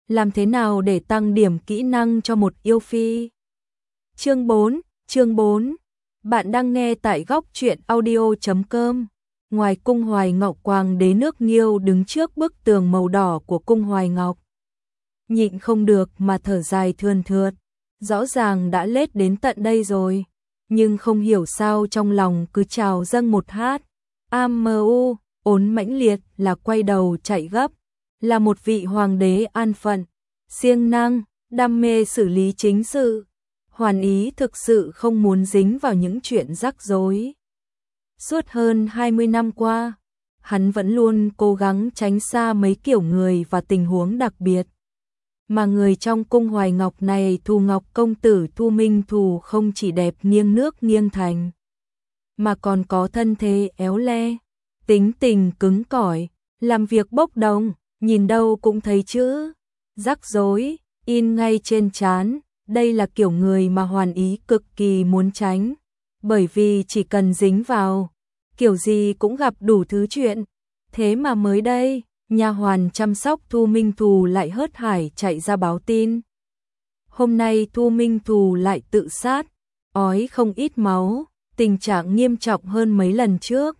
Làm thế nào để tăng điểm kỹ năng cho một yêu phi? Chương 4. Bạn đang nghe tại góc truyện audio.com. Ngoài cung Hoài Ngọc, Hoàng đế nước Nghiêu đứng trước bức tường màu đỏ của cung Hoài Ngọc. Nhịn không được mà thở dài thườn thượt. Rõ ràng đã lết đến tận đây rồi, nhưng không hiểu sao trong lòng cứ trào dâng một hát. AMU, ốn mãnh liệt là quay đầu chạy gấp. Là một vị hoàng đế an phận, siêng năng, đam mê xử lý chính sự. Hoàn Ý thực sự không muốn dính vào những chuyện rắc rối. Suốt hơn 20 năm qua, hắn vẫn luôn cố gắng tránh xa mấy kiểu người và tình huống đặc biệt. Mà người trong cung Hoài Ngọc này, Thù Ngọc công tử Thu Minh Thù, không chỉ đẹp nghiêng nước nghiêng thành, mà còn có thân thế éo le, tính tình cứng cỏi, làm việc bốc đồng, nhìn đâu cũng thấy chữ rắc rối in ngay trên trán. Đây là kiểu người mà Hoàn Ý cực kỳ muốn tránh, bởi vì chỉ cần dính vào, kiểu gì cũng gặp đủ thứ chuyện. Thế mà mới đây, nha hoàn chăm sóc Thu Minh Thù lại hớt hải chạy ra báo tin. Hôm nay Thu Minh Thù lại tự sát, ói không ít máu, tình trạng nghiêm trọng hơn mấy lần trước.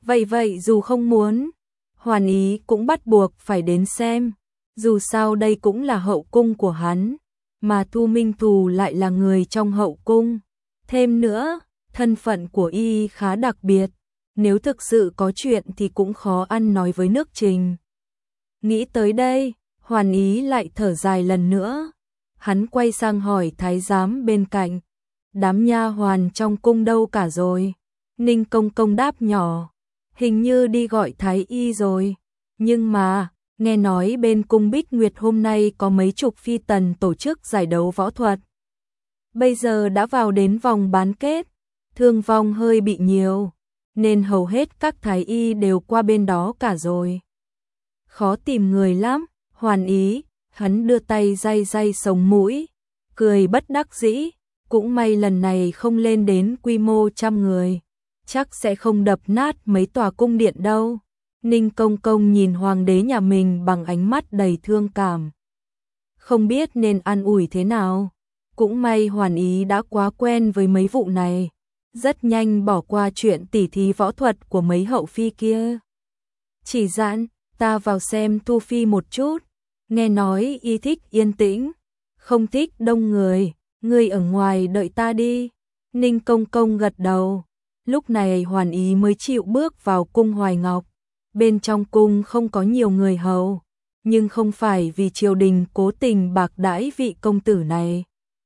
Vậy dù không muốn, Hoàn Ý cũng bắt buộc phải đến xem, dù sao đây cũng là hậu cung của hắn, mà Thu Minh Thù lại là người trong hậu cung. Thêm nữa, thân phận của y khá đặc biệt, nếu thực sự có chuyện thì cũng khó ăn nói với nước Trình. Nghĩ tới đây, Hoàn Ý lại thở dài lần nữa. Hắn quay sang hỏi thái giám bên cạnh, đám nha hoàn trong cung đâu cả rồi? Ninh Công Công đáp nhỏ, hình như đi gọi thái y rồi. Nhưng mà, nghe nói bên cung Bích Nguyệt hôm nay có mấy chục phi tần tổ chức giải đấu võ thuật. Bây giờ đã vào đến vòng bán kết, thương vong hơi bị nhiều, nên hầu hết các thái y đều qua bên đó cả rồi. Khó tìm người lắm. Hoàn Ý, hắn đưa tay day sống mũi, cười bất đắc dĩ, cũng may lần này không lên đến quy mô 100 người, chắc sẽ không đập nát mấy tòa cung điện đâu. Ninh Công Công nhìn hoàng đế nhà mình bằng ánh mắt đầy thương cảm, không biết nên an ủi thế nào. Cũng may Hoàn Ý đã quá quen với mấy vụ này, rất nhanh bỏ qua chuyện tỉ thí võ thuật của mấy hậu phi kia. Chỉ dặn, ta vào xem Thu Phi một chút, nghe nói y thích yên tĩnh, không thích đông người, ngươi ở ngoài đợi ta đi. Ninh Công Công gật đầu. Lúc này Hoàn Ý mới chịu bước vào cung Hoài Ngọc. Bên trong cung không có nhiều người hầu, nhưng không phải vì triều đình cố tình bạc đãi vị công tử này,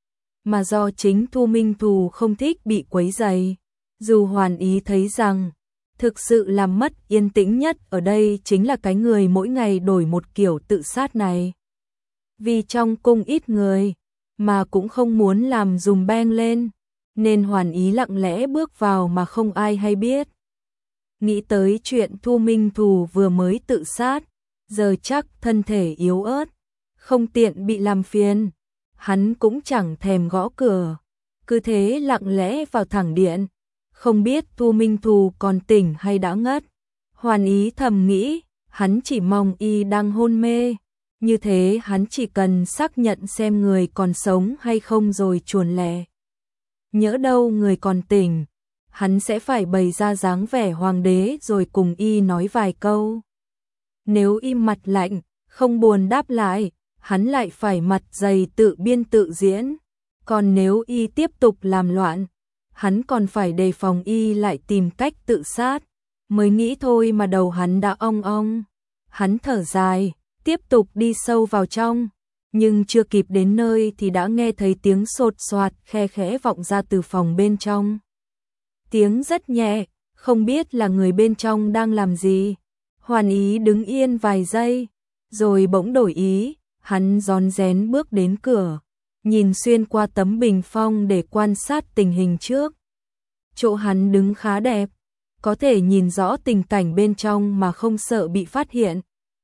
mà do chính Thu Minh Thù không thích bị quấy rầy. Dù Hoàn Ý thấy rằng thực sự làm mất yên tĩnh nhất ở đây chính là cái người mỗi ngày đổi một kiểu tự sát này. Vì trong cung ít người, mà cũng không muốn làm dùm beng lên, nên Hoàn Ý lặng lẽ bước vào mà không ai hay biết. Nghĩ tới chuyện Thu Minh Thù vừa mới tự sát, giờ chắc thân thể yếu ớt, không tiện bị làm phiền, hắn cũng chẳng thèm gõ cửa, cứ thế lặng lẽ vào thẳng điện. Không biết Thu Minh Thù còn tỉnh hay đã ngất. Hoàn Ý thầm nghĩ, hắn chỉ mong y đang hôn mê, như thế hắn chỉ cần xác nhận xem người còn sống hay không rồi chuồn lẹ. Nhỡ đâu người còn tỉnh, hắn sẽ phải bày ra dáng vẻ hoàng đế rồi cùng y nói vài câu. Nếu im mặt lạnh, không buồn đáp lại, hắn lại phải mặt dày tự biên tự diễn. Còn nếu y tiếp tục làm loạn, hắn còn phải đề phòng y lại tìm cách tự sát. Mới nghĩ thôi mà đầu hắn đã ong ong. Hắn thở dài, tiếp tục đi sâu vào trong, nhưng chưa kịp đến nơi thì đã nghe thấy tiếng sột soạt khe khẽ vọng ra từ phòng bên trong. Tiếng rất nhẹ, không biết là người bên trong đang làm gì. Hoàn Ý đứng yên vài giây, rồi bỗng đổi ý, hắn rón rén bước đến cửa, nhìn xuyên qua tấm bình phong để quan sát tình hình trước. Chỗ hắn đứng khá đẹp, có thể nhìn rõ tình cảnh bên trong mà không sợ bị phát hiện.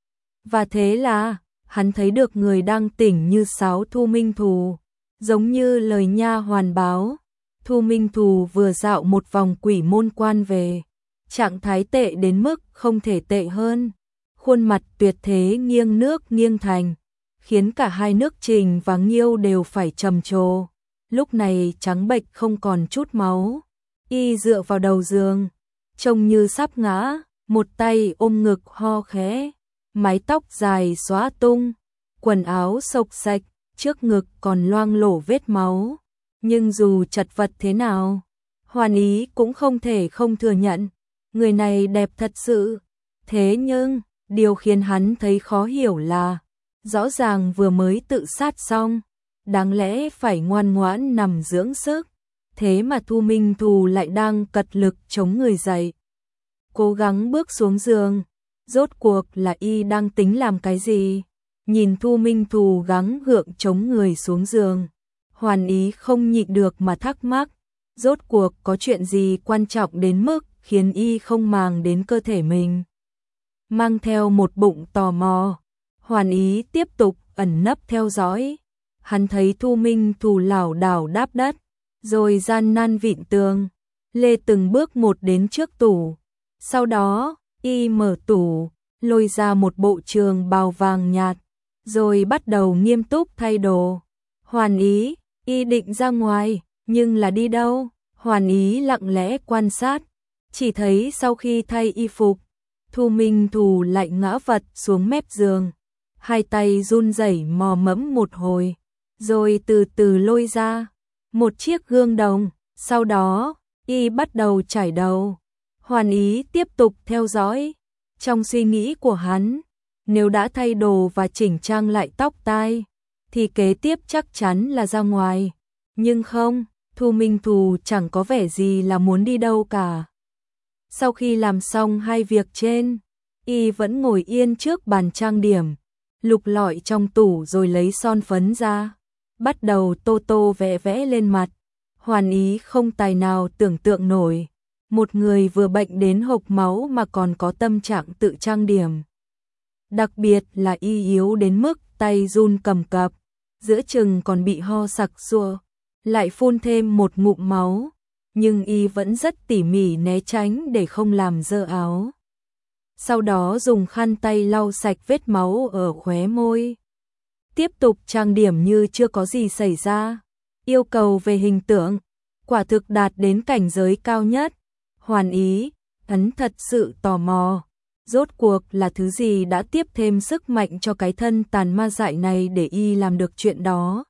Và thế là, hắn thấy được người đang tỉnh như sáo Thu Minh Thù, giống như lời nha hoàn báo. Thu Minh Thù vừa dạo một vòng quỷ môn quan về, trạng thái tệ đến mức không thể tệ hơn. Khuôn mặt tuyệt thế nghiêng nước nghiêng thành, khiến cả hai nước Trình và Nghiêu đều phải trầm trồ. Lúc này trắng bệch không còn chút máu, y dựa vào đầu giường, trông như sắp ngã, một tay ôm ngực ho khẽ, mái tóc dài xóa tung, quần áo xộc xạch, trước ngực còn loang lổ vết máu. Nhưng dù chật vật thế nào, Hoàn Ý cũng không thể không thừa nhận, người này đẹp thật sự. Thế nhưng, điều khiến hắn thấy khó hiểu là, rõ ràng vừa mới tự sát xong, đáng lẽ phải ngoan ngoãn nằm dưỡng sức, thế mà Thu Minh Thù lại đang cật lực chống người dậy, cố gắng bước xuống giường. Rốt cuộc là y đang tính làm cái gì? Nhìn Thu Minh Thù gắng gượng chống người xuống giường, Hoàn Ý không nhịn được mà thắc mắc, rốt cuộc có chuyện gì quan trọng đến mức khiến y không màng đến cơ thể mình. Mang theo một bụng tò mò, Hoàn Ý tiếp tục ẩn nấp theo dõi. Hắn thấy Thu Minh Thù lảo đảo đáp đất, rồi gian nan vịn tường, lê từng bước một đến trước tủ. Sau đó, y mở tủ, lôi ra một bộ trường bào vàng nhạt, rồi bắt đầu nghiêm túc thay đồ. Hoàn Ý, y định ra ngoài, nhưng là đi đâu? Hoàn Ý lặng lẽ quan sát, chỉ thấy sau khi thay y phục, Thu Minh Thù lại ngã vật xuống mép giường, hai tay run rẩy mò mẫm một hồi, rồi từ từ lôi ra một chiếc gương đồng, sau đó, y bắt đầu chải đầu. Hoàn Ý tiếp tục theo dõi, trong suy nghĩ của hắn, nếu đã thay đồ và chỉnh trang lại tóc tai, thì kế tiếp chắc chắn là ra ngoài. Nhưng không, Thu Minh Thù chẳng có vẻ gì là muốn đi đâu cả. Sau khi làm xong hai việc trên, y vẫn ngồi yên trước bàn trang điểm, lục lọi trong tủ rồi lấy son phấn ra, bắt đầu tô tô vẽ vẽ lên mặt. Hoàn Ý không tài nào tưởng tượng nổi, một người vừa bệnh đến hộc máu mà còn có tâm trạng tự trang điểm. Đặc biệt là y yếu đến mức tay run cầm cập, giữa chừng còn bị ho sặc sụa, lại phun thêm một ngụm máu, nhưng y vẫn rất tỉ mỉ né tránh để không làm dơ áo. Sau đó dùng khăn tay lau sạch vết máu ở khóe môi. Tiếp tục trang điểm như chưa có gì xảy ra. Yêu cầu về hình tượng, quả thực đạt đến cảnh giới cao nhất. Hoàn Ý, hắn thật sự tò mò. Rốt cuộc là thứ gì đã tiếp thêm sức mạnh cho cái thân tàn ma dại này để y làm được chuyện đó.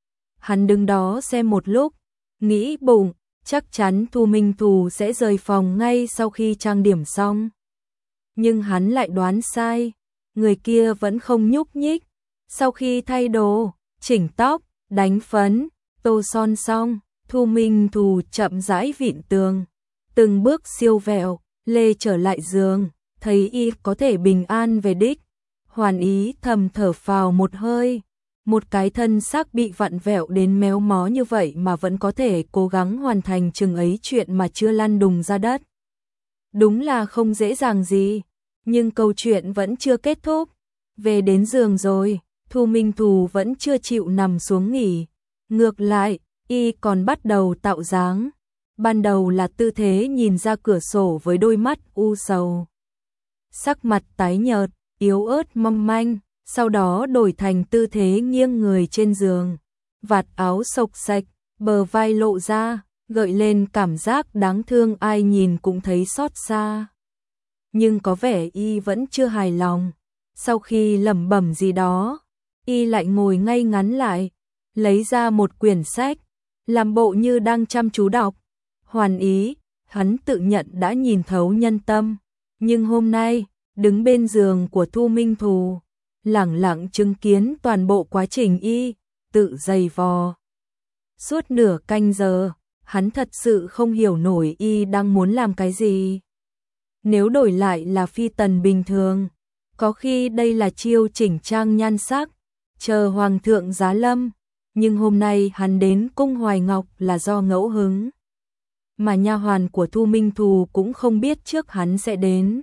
Hắn đứng đó xem một lúc, nghĩ bụng, chắc chắn Thu Minh Thù sẽ rời phòng ngay sau khi trang điểm xong. Nhưng hắn lại đoán sai, người kia vẫn không nhúc nhích. Sau khi thay đồ, chỉnh tóc, đánh phấn, tô son xong, Thu Minh Thù chậm rãi vịn tường, từng bước siêu vẹo, lê trở lại giường, thấy y có thể bình an về đích. Hoàn Ý thầm thở phào một hơi, một cái thân xác bị vặn vẹo đến méo mó như vậy mà vẫn có thể cố gắng hoàn thành chừng ấy chuyện mà chưa lăn đùng ra đất. Đúng là không dễ dàng gì, nhưng câu chuyện vẫn chưa kết thúc. Về đến giường rồi, Thu Minh Thù vẫn chưa chịu nằm xuống nghỉ. Ngược lại, y còn bắt đầu tạo dáng. Ban đầu là tư thế nhìn ra cửa sổ với đôi mắt u sầu. Sắc mặt tái nhợt, yếu ớt mong manh, sau đó đổi thành tư thế nghiêng người trên giường. Vạt áo xộc xạch, bờ vai lộ ra, gợi lên cảm giác đáng thương ai nhìn cũng thấy xót xa. Nhưng có vẻ y vẫn chưa hài lòng. Sau khi lẩm bẩm gì đó, y lại ngồi ngay ngắn lại, lấy ra một quyển sách, làm bộ như đang chăm chú đọc. Hoàn Ý, hắn tự nhận đã nhìn thấu nhân tâm, nhưng hôm nay, đứng bên giường của Thu Minh Thù, lẳng lặng chứng kiến toàn bộ quá trình y tự giày vò. Suốt nửa canh giờ, hắn thật sự không hiểu nổi y đang muốn làm cái gì. Nếu đổi lại là phi tần bình thường, có khi đây là chiêu chỉnh trang nhan sắc, chờ hoàng thượng giá lâm, nhưng hôm nay hắn đến cung Hoài Ngọc là do ngẫu hứng. Mà nha hoàn của Thu Minh Thù cũng không biết trước hắn sẽ đến.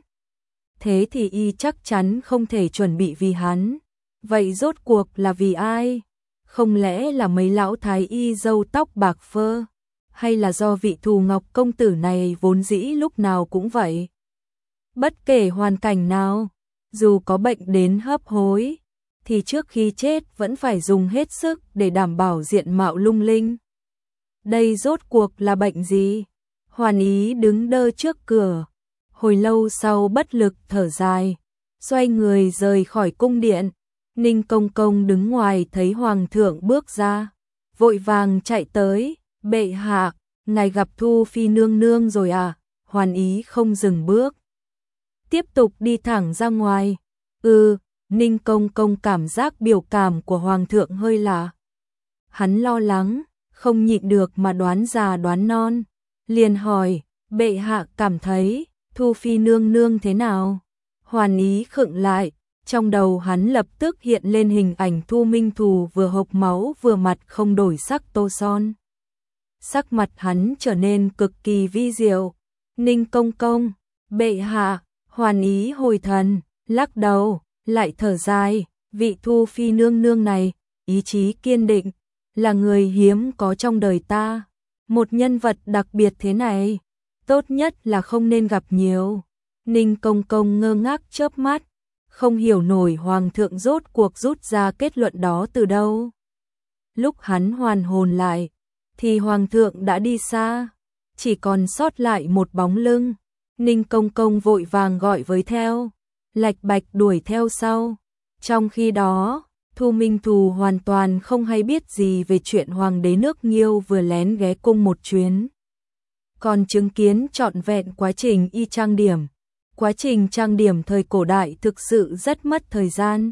Thế thì y chắc chắn không thể chuẩn bị vì hắn. Vậy rốt cuộc là vì ai? Không lẽ là mấy lão thái y râu tóc bạc phơ? Hay là do vị Thù Ngọc công tử này vốn dĩ lúc nào cũng vậy? Bất kể hoàn cảnh nào, dù có bệnh đến hấp hối, thì trước khi chết vẫn phải dùng hết sức để đảm bảo diện mạo lung linh. Đây rốt cuộc là bệnh gì? Hoàn Ý đứng đơ trước cửa, hồi lâu sau bất lực thở dài, xoay người rời khỏi cung điện. Ninh Công Công đứng ngoài thấy Hoàng thượng bước ra, vội vàng chạy tới, bệ hạ, ngài gặp Thu Phi nương nương rồi à? Hoàn Ý không dừng bước, tiếp tục đi thẳng ra ngoài. Ninh Công Công cảm giác biểu cảm của Hoàng thượng hơi lạ. Hắn lo lắng, không nhịn được mà đoán già đoán non, liền hỏi, bệ hạ cảm thấy Thu Phi nương nương thế nào? Hoàn Ý khựng lại, trong đầu hắn lập tức hiện lên hình ảnh Thu Minh Thù vừa hộc máu vừa mặt không đổi sắc tô son. Sắc mặt hắn trở nên cực kỳ vi diệu. Ninh Công Công, bệ hạ. Hoàn Ý hồi thần, lắc đầu, lại thở dài, vị Thu Phi nương nương này, ý chí kiên định, là người hiếm có trong đời ta. Một nhân vật đặc biệt thế này, tốt nhất là không nên gặp nhiều. Ninh Công Công ngơ ngác chớp mắt, không hiểu nổi Hoàng thượng rốt cuộc rút ra kết luận đó từ đâu. Lúc hắn hoàn hồn lại, thì Hoàng thượng đã đi xa, chỉ còn sót lại một bóng lưng. Ninh Công Công vội vàng gọi với theo, lạch bạch đuổi theo sau. Trong khi đó, Thu Minh Thù hoàn toàn không hay biết gì về chuyện Hoàng đế nước Nghiêu vừa lén ghé cung một chuyến. Còn chứng kiến trọn vẹn quá trình y trang điểm. Quá trình trang điểm thời cổ đại thực sự rất mất thời gian.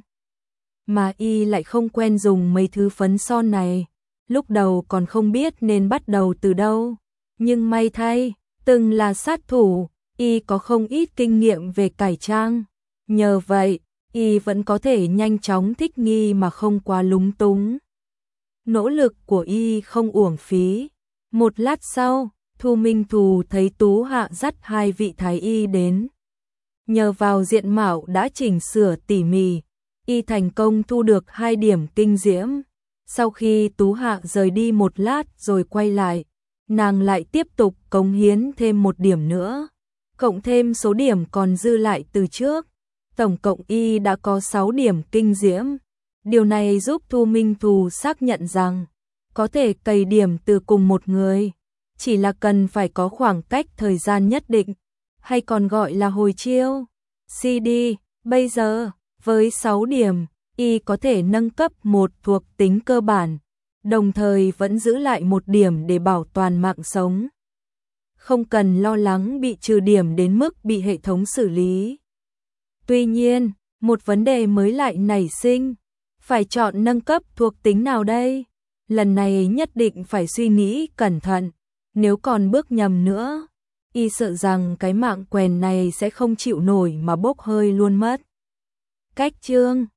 Mà y lại không quen dùng mấy thứ phấn son này. Lúc đầu còn không biết nên bắt đầu từ đâu. Nhưng may thay, từng là sát thủ, y có không ít kinh nghiệm về cải trang. Nhờ vậy, y vẫn có thể nhanh chóng thích nghi mà không quá lúng túng. Nỗ lực của y không uổng phí. Một lát sau, Thu Minh Thù thấy Tú Hạ dắt hai vị thái y đến. Nhờ vào diện mạo đã chỉnh sửa tỉ mỉ, y thành công thu được 2 điểm kinh diễm. Sau khi Tú Hạ rời đi một lát rồi quay lại, nàng lại tiếp tục cống hiến thêm 1 điểm nữa. Cộng thêm số điểm còn dư lại từ trước, tổng cộng y đã có 6 điểm kinh diễm. Điều này giúp Thu Minh Thù xác nhận rằng có thể cày điểm từ cùng một người, chỉ là cần phải có khoảng cách thời gian nhất định, hay còn gọi là hồi chiêu. CD, bây giờ, với 6 điểm, y có thể nâng cấp một thuộc tính cơ bản, đồng thời vẫn giữ lại 1 điểm để bảo toàn mạng sống. Không cần lo lắng bị trừ điểm đến mức bị hệ thống xử lý. Tuy nhiên, một vấn đề mới lại nảy sinh, phải chọn nâng cấp thuộc tính nào đây? Lần này nhất định phải suy nghĩ cẩn thận, nếu còn bước nhầm nữa, y sợ rằng cái mạng quèn này sẽ không chịu nổi mà bốc hơi luôn mất. Cách chương